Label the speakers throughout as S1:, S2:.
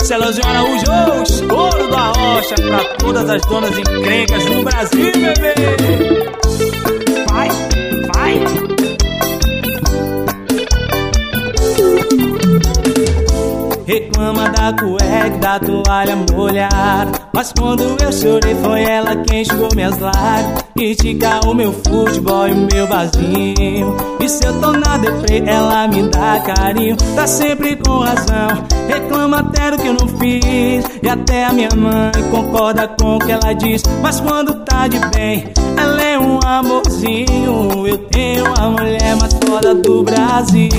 S1: Celozinho Araújo, estouro da rocha pra todas as donas encrencas no Brasil, bebê. Vai, vai. Reclama da cueca, da toalha molhada, mas quando eu chorei foi ela quem enxugou minhas lágrimas. Critica o meu futebol e o meu barzinho, e se eu tô na deprê ela me dá carinho. Tá sempre com razão, reclama até do que eu não fiz, e até a minha mãe concorda com o que ela diz. Mas quando tá de bem, ela é um amorzinho. Eu tenho a mulher mais foda do Brasil.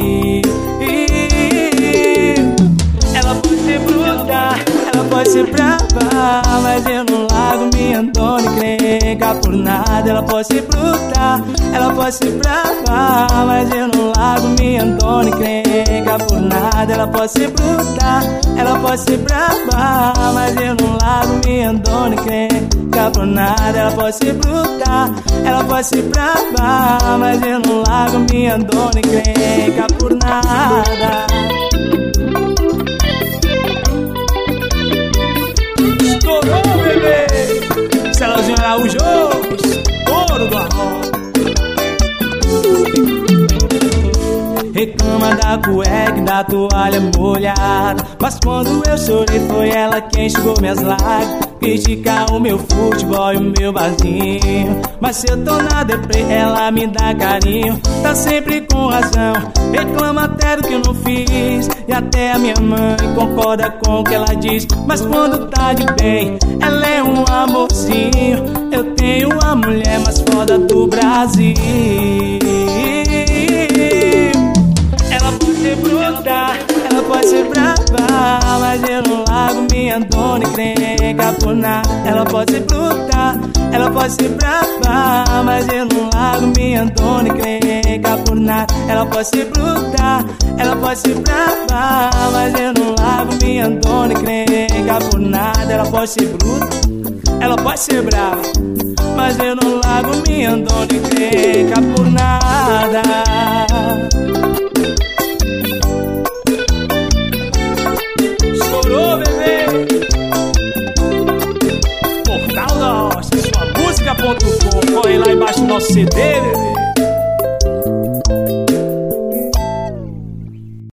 S1: Ela pode ser bruta, ela pode ser brava, mas eu não largo minha dona encrenca por nada. Ela pode ser bruta, ela pode ser brava, mas eu não largo minha dona encrenca por nada. Ela pode ser bruta, ela pode ser brava, mas eu não largo minha dona encrenca por nada. Ela pode ser bruta, ela pode ser brava, mas eu não largo minha dona encrenca por nada. Estourou, bebê. Celozinho Araújo, estouro do arroz. Reclama da cueca e da toalha molhada, mas quando eu chorei foi ela quem enxugou minhas lágrimas. Critica o meu futebol e o meu barzinho, mas se eu tô na deprê ela me dá carinho. Tá sempre com razão, reclama até do que eu não fiz, e até a minha mãe concorda com o que ela diz. Mas quando tá de bem, ela é um amorzinho. Eu tenho a mulher mais foda do Brasil. Ela pode ser bruta, ela pode ser brava, mas eu não largo minha dona encrenca por nada. Ela pode ser bruta, ela pode ser brava, mas eu não largo minha dona encrenca por nada. Ela pode ser bruta, ela pode ser brava, mas eu não largo minha dona encrenca por nada. Ela pode ser bruta, ela pode ser brava, mas eu não largo minha dona encrenca por nada.